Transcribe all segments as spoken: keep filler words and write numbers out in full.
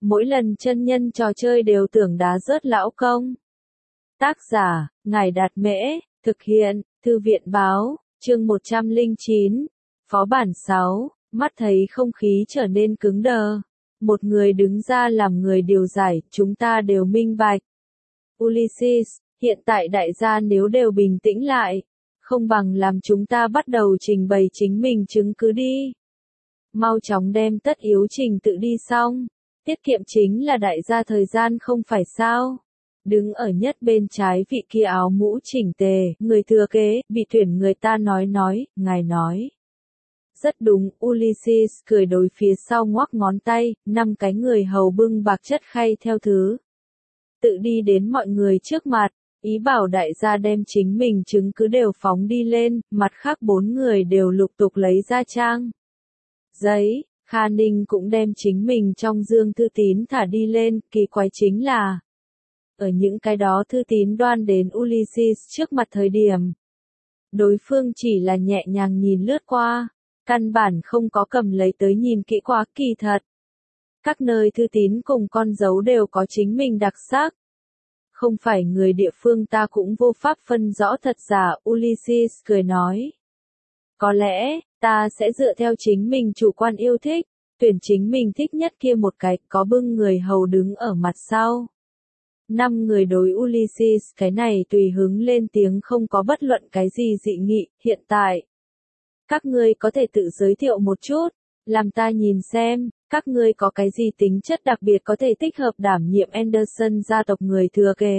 Mỗi lần chân nhân trò chơi đều tưởng đá rớt lão công. Tác giả, Ngài Đạt Mễ, thực hiện, Thư viện Báo, chương một trăm lẻ chín, phó bản sáu, mắt thấy không khí trở nên cứng đờ. Một người đứng ra làm người điều giải, chúng ta đều minh bạch. Ulysses, hiện tại đại gia nếu đều bình tĩnh lại, không bằng làm chúng ta bắt đầu trình bày chính mình chứng cứ đi. Mau chóng đem tất yếu trình tự đi xong, tiết kiệm chính là đại gia thời gian không phải sao. Đứng ở nhất bên trái vị kia áo mũ chỉnh tề, người thừa kế, bị tuyển người ta nói nói, ngài nói. Rất đúng, Ulysses cười đối phía sau ngoắc ngón tay, năm cái người hầu bưng bạc chất khay theo thứ. Tự đi đến mọi người trước mặt, ý bảo đại gia đem chính mình chứng cứ đều phóng đi lên, mặt khác bốn người đều lục tục lấy ra trang. Giấy, Kha Ninh cũng đem chính mình trong dương thư tín thả đi lên, kỳ quái chính là. Ở những cái đó thư tín đoan đến Ulysses trước mặt thời điểm. Đối phương chỉ là nhẹ nhàng nhìn lướt qua, căn bản không có cầm lấy tới nhìn kỹ quá kỳ thật. Các nơi thư tín cùng con dấu đều có chính mình đặc sắc. Không phải người địa phương ta cũng vô pháp phân rõ thật giả, Ulysses cười nói. Có lẽ, ta sẽ dựa theo chính mình chủ quan yêu thích, tuyển chính mình thích nhất kia một cái, có bưng người hầu đứng ở mặt sau. Năm người đối Ulysses cái này tùy hứng lên tiếng không có bất luận cái gì dị nghị, hiện tại. Các ngươi có thể tự giới thiệu một chút, làm ta nhìn xem, các ngươi có cái gì tính chất đặc biệt có thể thích hợp đảm nhiệm Anderson gia tộc người thừa kế.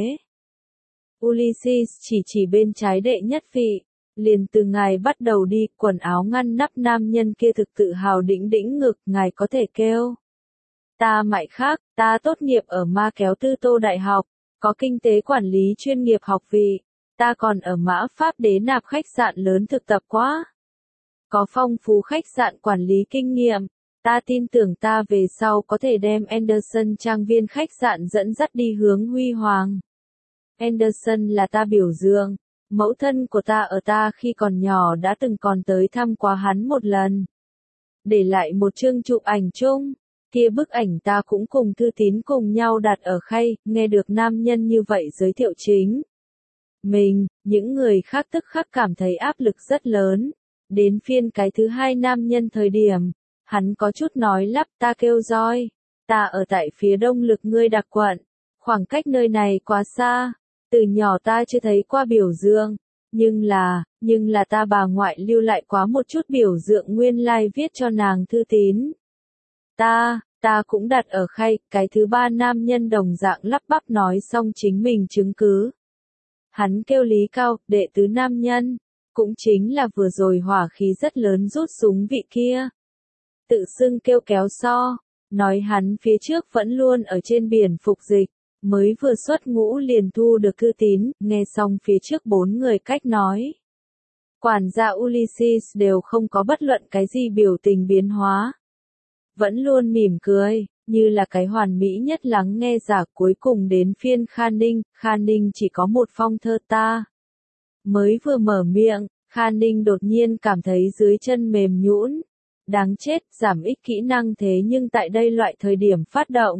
Ulysses chỉ chỉ bên trái đệ nhất vị, liền từ ngài bắt đầu đi, quần áo ngăn nắp nam nhân kia thực tự hào đĩnh đĩnh ngực, ngài có thể kêu. Ta mại khác, ta tốt nghiệp ở Ma Kéo Tư Tô Đại học, có kinh tế quản lý chuyên nghiệp học vị, ta còn ở Mã Pháp Đế Nạp khách sạn lớn thực tập quá. Có phong phú khách sạn quản lý kinh nghiệm, ta tin tưởng ta về sau có thể đem Anderson trang viên khách sạn dẫn dắt đi hướng huy hoàng. Anderson là ta biểu dương, mẫu thân của ta ở ta khi còn nhỏ đã từng còn tới thăm quá hắn một lần. Để lại một chương chụp ảnh chung, kia bức ảnh ta cũng cùng thư tín cùng nhau đặt ở khay, nghe được nam nhân như vậy giới thiệu chính. Mình, những người khác tức khắc cảm thấy áp lực rất lớn. Đến phiên cái thứ hai nam nhân thời điểm, hắn có chút nói lắp ta kêu roi, ta ở tại phía đông lực ngươi đặc quận, khoảng cách nơi này quá xa, từ nhỏ ta chưa thấy qua biểu dương, nhưng là, nhưng là ta bà ngoại lưu lại quá một chút biểu tượng nguyên lai like viết cho nàng thư tín. Ta, ta cũng đặt ở khay, cái thứ ba nam nhân đồng dạng lắp bắp nói xong chính mình chứng cứ. Hắn kêu Lý Cao, đệ tứ nam nhân. Cũng chính là vừa rồi hỏa khí rất lớn rút súng vị kia. Tự xưng kêu kéo so, nói hắn phía trước vẫn luôn ở trên biển phục dịch, mới vừa xuất ngũ liền thu được thư tín, nghe xong phía trước bốn người cách nói. Quản gia Ulysses đều không có bất luận cái gì biểu tình biến hóa. Vẫn luôn mỉm cười, như là cái hoàn mỹ nhất lắng nghe giả cuối cùng đến phiên Kha Ninh, Kha Ninh chỉ có một phong thơ ta. Mới vừa mở miệng, Kha Ninh đột nhiên cảm thấy dưới chân mềm nhũn. Đáng chết, giảm ích kỹ năng thế nhưng tại đây loại thời điểm phát động.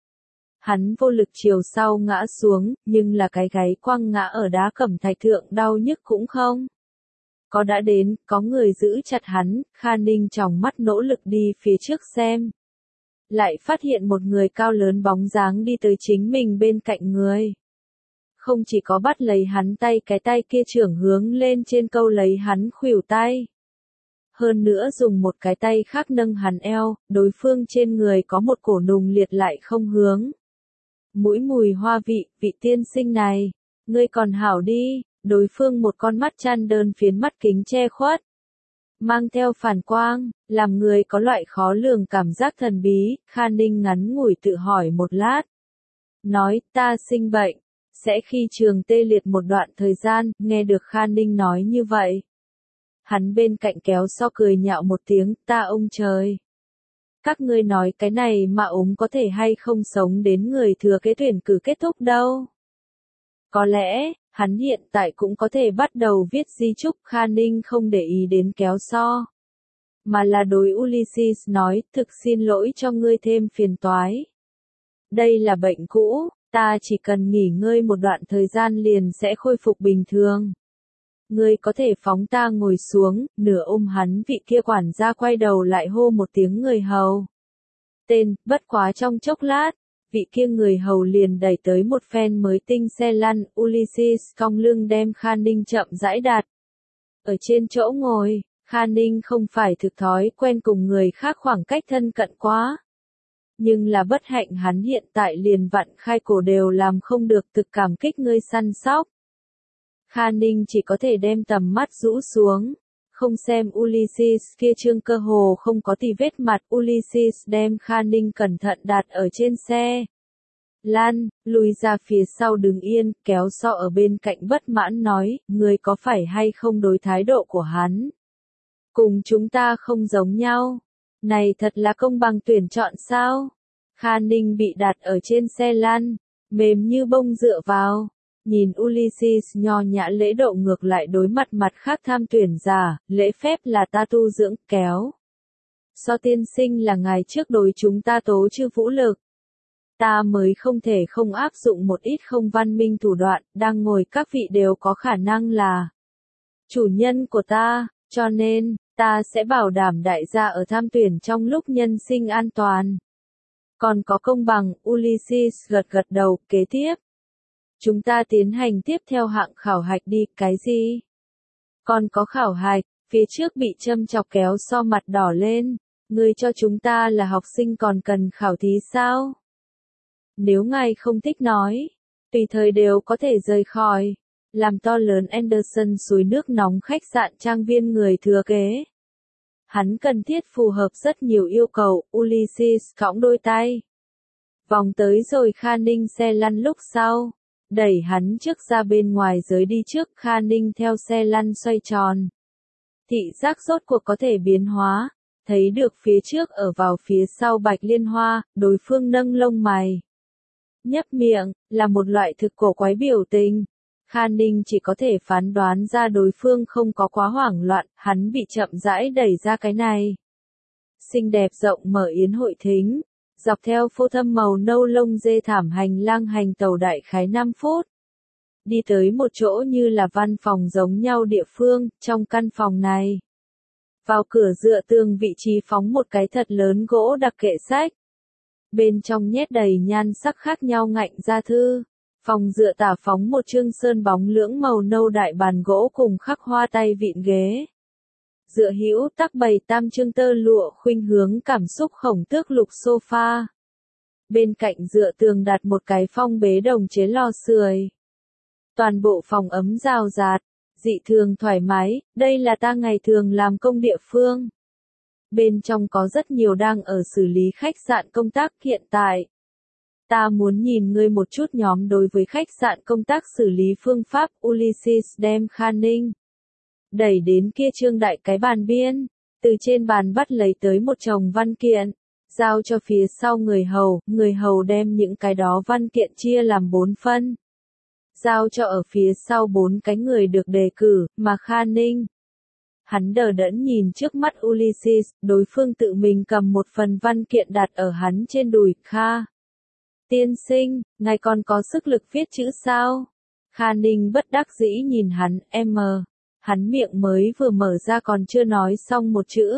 Hắn vô lực chiều sau ngã xuống, nhưng là cái gáy quăng ngã ở đá cẩm thạch thượng đau nhức cũng không. Có đã đến, có người giữ chặt hắn, Kha Ninh tròng mắt nỗ lực đi phía trước xem. Lại phát hiện một người cao lớn bóng dáng đi tới chính mình bên cạnh người. Không chỉ có bắt lấy hắn tay, cái tay kia trưởng hướng lên trên câu lấy hắn khuỷu tay. Hơn nữa dùng một cái tay khác nâng hắn eo, đối phương trên người có một cổ nùng liệt lại không hướng. Mũi mùi hoa vị, vị tiên sinh này, ngươi còn hảo đi, đối phương một con mắt chăn đơn phiến mắt kính che khuất. Mang theo phản quang, làm người có loại khó lường cảm giác thần bí, Kha Ninh ngắn ngủi tự hỏi một lát. Nói, ta sinh bệnh. Sẽ khi trường tê liệt một đoạn thời gian, nghe được Kha Ninh nói như vậy. Hắn bên cạnh kéo so cười nhạo một tiếng, ta ông trời. Các ngươi nói cái này mà ốm có thể hay không sống đến người thừa kế tuyển cử kết thúc đâu. Có lẽ, hắn hiện tại cũng có thể bắt đầu viết di chúc, Kha Ninh không để ý đến kéo so. Mà là đối Ulysses nói, thực xin lỗi cho ngươi thêm phiền toái. đây là bệnh cũ, ta chỉ cần nghỉ ngơi một đoạn thời gian liền sẽ khôi phục bình thường. Ngươi có thể phóng ta ngồi xuống, nửa ôm hắn vị kia quản gia quay đầu lại hô một tiếng người hầu. Tên, bất quá trong chốc lát, vị kia người hầu liền đẩy tới một phen mới tinh xe lăn, Ulysses cong lưng đem Kha Ninh chậm rãi đặt. Ở trên chỗ ngồi, Kha Ninh không phải thực thói quen cùng người khác khoảng cách thân cận quá. Nhưng là bất hạnh hắn hiện tại liền vặn khai cổ đều làm không được, thực cảm kích ngươi săn sóc. Kha Ninh chỉ có thể đem tầm mắt rũ xuống, không xem Ulysses kia trương cơ hồ không có tì vết mặt. Ulysses đem Kha Ninh cẩn thận đặt ở trên xe lăn, lùi ra phía sau đứng yên, kéo so ở bên cạnh bất mãn nói, ngươi có phải hay không đối thái độ của hắn cùng chúng ta không giống nhau, này thật là công bằng tuyển chọn sao? Kha Ninh bị đặt ở trên xe lăn, mềm như bông dựa vào. Nhìn Ulysses nho nhã lễ độ ngược lại đối mặt mặt khác tham tuyển giả, lễ phép là ta tu dưỡng, kéo. So tiên sinh là ngài trước đối chúng ta tố chư vũ lực. Ta mới không thể không áp dụng một ít không văn minh thủ đoạn, đang ngồi các vị đều có khả năng là chủ nhân của ta, cho nên, ta sẽ bảo đảm đại gia ở tham tuyển trong lúc nhân sinh an toàn. Còn có công bằng, Ulysses gật gật đầu, kế tiếp. Chúng ta tiến hành tiếp theo hạng khảo hạch đi, cái gì? Còn có khảo hạch, phía trước bị châm chọc kéo so mặt đỏ lên, ngươi cho chúng ta là học sinh còn cần khảo thí sao? Nếu ngài không thích nói, tùy thời đều có thể rời khỏi, làm to lớn Anderson suối nước nóng khách sạn trang viên người thừa kế. Hắn cần thiết phù hợp rất nhiều yêu cầu, Ulysses cõng đôi tay. Vòng tới rồi Kha Ninh xe lăn lúc sau. Đẩy hắn trước ra bên ngoài giới đi trước, Kha Ninh theo xe lăn xoay tròn. Thị giác rốt cuộc có thể biến hóa, thấy được phía trước ở vào phía sau Bạch Liên Hoa, đối phương nâng lông mày. Nhấp miệng, là một loại thực cổ quái biểu tình. Kha Ninh chỉ có thể phán đoán ra đối phương không có quá hoảng loạn, hắn bị chậm rãi đẩy ra cái này. Xinh đẹp rộng mở yến hội thính. Dọc theo phô thâm màu nâu lông dê thảm hành lang hành tàu đại khái năm phút. Đi tới một chỗ như là văn phòng giống nhau địa phương, trong căn phòng này. Vào cửa dựa tường vị trí phóng một cái thật lớn gỗ đặc kệ sách. Bên trong nhét đầy nhan sắc khác nhau ngạnh ra thư. Phòng dựa tả phóng một chương sơn bóng lưỡng màu nâu đại bàn gỗ cùng khắc hoa tay vịn ghế. Dựa hữu tắc bày tam chương tơ lụa khuynh hướng cảm xúc khổng tước lục sofa. Bên cạnh dựa tường đặt một cái phong bế đồng chế lò sưởi. Toàn bộ phòng ấm rào rạt, dị thường thoải mái, đây là ta ngày thường làm công địa phương. Bên trong có rất nhiều đang ở xử lý khách sạn công tác hiện tại. Ta muốn nhìn ngươi một chút nhóm đối với khách sạn công tác xử lý phương pháp. Ulysses đem Kha Ninh đẩy đến kia trương đại cái bàn biên, từ trên bàn bắt lấy tới một chồng văn kiện, giao cho phía sau người hầu, người hầu đem những cái đó văn kiện chia làm bốn phân. Giao cho ở phía sau bốn cái người được đề cử, mà Kha Ninh. Hắn đờ đẫn nhìn trước mắt Ulysses, đối phương tự mình cầm một phần văn kiện đặt ở hắn trên đùi. Kha tiên sinh, ngài còn có sức lực viết chữ sao? Kha Ninh bất đắc dĩ nhìn hắn, em mờ. Hắn miệng mới vừa mở ra còn chưa nói xong một chữ.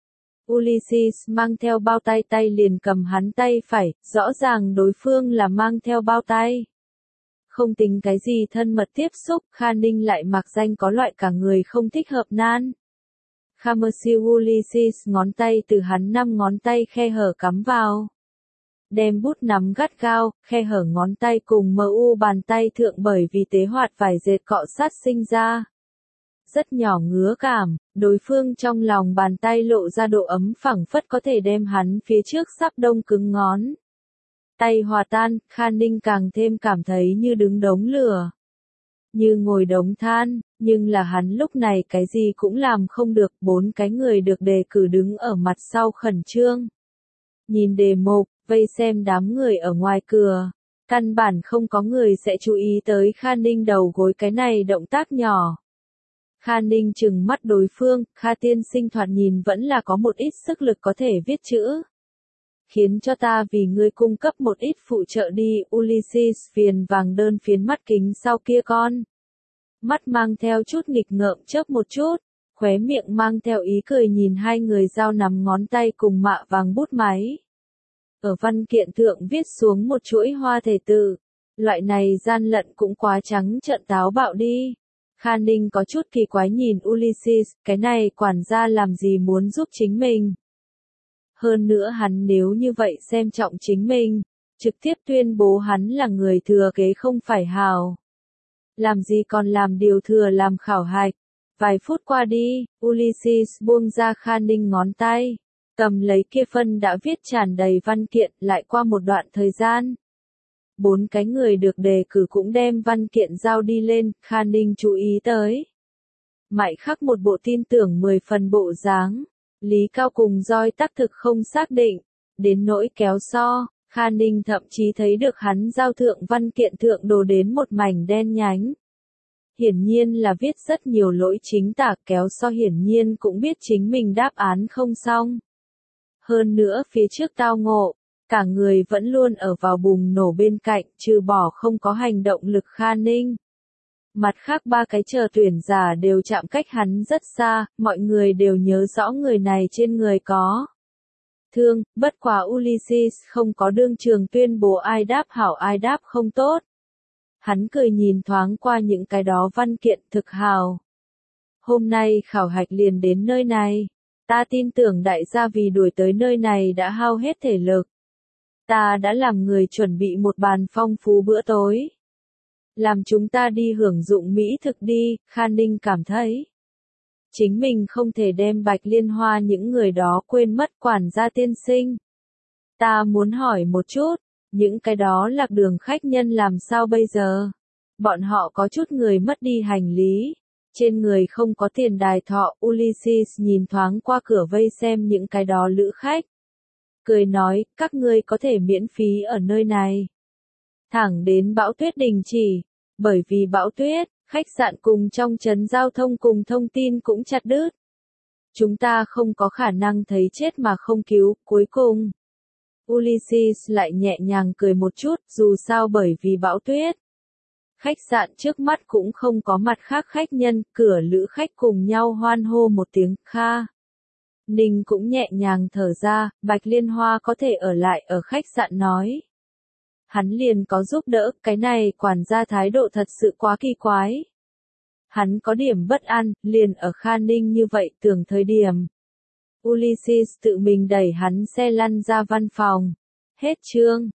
Ulysses mang theo bao tay tay liền cầm hắn tay phải, rõ ràng đối phương là mang theo bao tay. Không tính cái gì thân mật tiếp xúc, Kha Ninh lại mặc danh có loại cả người không thích hợp nan. Khammersiu Ulysses ngón tay từ hắn năm ngón tay khe hở cắm vào. Đem bút nắm gắt gao, khe hở ngón tay cùng mờ u bàn tay thượng bởi vì tế hoạt vải dệt cọ sát sinh ra. Rất nhỏ ngứa cảm, đối phương trong lòng bàn tay lộ ra độ ấm phẳng phất có thể đem hắn phía trước sắp đông cứng ngón. Tay hòa tan, Kha Ninh càng thêm cảm thấy như đứng đống lửa. Như ngồi đống than, nhưng là hắn lúc này cái gì cũng làm không được, bốn cái người được đề cử đứng ở mặt sau khẩn trương. Nhìn đề mục, vây xem đám người ở ngoài cửa. Căn bản không có người sẽ chú ý tới Kha Ninh đầu gối cái này động tác nhỏ. Kha Ninh trừng mắt đối phương, Kha tiên sinh thoạt nhìn vẫn là có một ít sức lực có thể viết chữ. khiến cho ta vì ngươi cung cấp một ít phụ trợ đi. Ulysses viền vàng đơn phiến mắt kính sau kia con. Mắt mang theo chút nghịch ngợm chớp một chút, khóe miệng mang theo ý cười nhìn hai người giao nắm ngón tay cùng mạ vàng bút máy. Ở văn kiện thượng viết xuống một chuỗi hoa thể tự. Loại này gian lận cũng quá trắng trợn táo bạo đi. Kha Ninh có chút kỳ quái nhìn Ulysses, cái này quản gia làm gì muốn giúp chính mình. Hơn nữa hắn nếu như vậy xem trọng chính mình, trực tiếp tuyên bố hắn là người thừa kế không phải hào. Làm gì còn làm điều thừa làm khảo hạch. Vài phút qua đi, Ulysses buông ra Kha Ninh ngón tay, cầm lấy kia phân đã viết tràn đầy văn kiện. Lại qua một đoạn thời gian, bốn cái người được đề cử cũng đem văn kiện giao đi lên. Kha Ninh chú ý tới Mại Khắc một bộ tin tưởng mười phần bộ dáng. Lý Cao cùng roi tác thực không xác định, đến nỗi kéo so, Kha Ninh thậm chí thấy được hắn giao thượng văn kiện thượng đồ đến một mảnh đen nhánh. Hiển nhiên là viết rất nhiều lỗi chính tả, kéo so hiển nhiên cũng biết chính mình đáp án không xong. Hơn nữa phía trước tao ngộ, cả người vẫn luôn ở vào bùng nổ bên cạnh, trừ bỏ không có hành động lực Kha Ninh. Mặt khác ba cái chờ tuyển giả đều chạm cách hắn rất xa, mọi người đều nhớ rõ người này trên người có thương, bất quá Ulysses không có đương trường tuyên bố ai đáp hảo ai đáp không tốt. Hắn cười nhìn thoáng qua những cái đó văn kiện thực hào. Hôm nay khảo hạch liền đến nơi này. Ta tin tưởng đại gia vì đuổi tới nơi này đã hao hết thể lực. Ta đã làm người chuẩn bị một bàn phong phú bữa tối. Làm chúng ta đi hưởng dụng mỹ thực đi. Kha Ninh cảm thấy chính mình không thể đem Bạch Liên Hoa những người đó quên mất. Quản gia tiên sinh, ta muốn hỏi một chút, những cái đó lạc đường khách nhân làm sao bây giờ? Bọn họ có chút người mất đi hành lý, trên người không có tiền đài thọ. Ulysses nhìn thoáng qua cửa vây xem những cái đó lữ khách, cười nói, các ngươi có thể miễn phí ở nơi này, thẳng đến bão tuyết đình chỉ. Bởi vì bão tuyết, khách sạn cùng trong trấn giao thông cùng thông tin cũng chặt đứt. Chúng ta không có khả năng thấy chết mà không cứu. Cuối cùng, Ulysses lại nhẹ nhàng cười một chút, dù sao bởi vì bão tuyết, khách sạn trước mắt cũng không có mặt khác khách nhân. Cửa lữ khách cùng nhau hoan hô một tiếng. Kha Ninh cũng nhẹ nhàng thở ra. Bạch Liên Hoa có thể ở lại ở khách sạn nói, hắn liền có giúp đỡ. Cái này quản gia thái độ thật sự quá kỳ quái. Hắn có điểm bất an, liền ở Kha Ninh như vậy tưởng thời điểm. Ulysses tự mình đẩy hắn xe lăn ra văn phòng. Hết chương.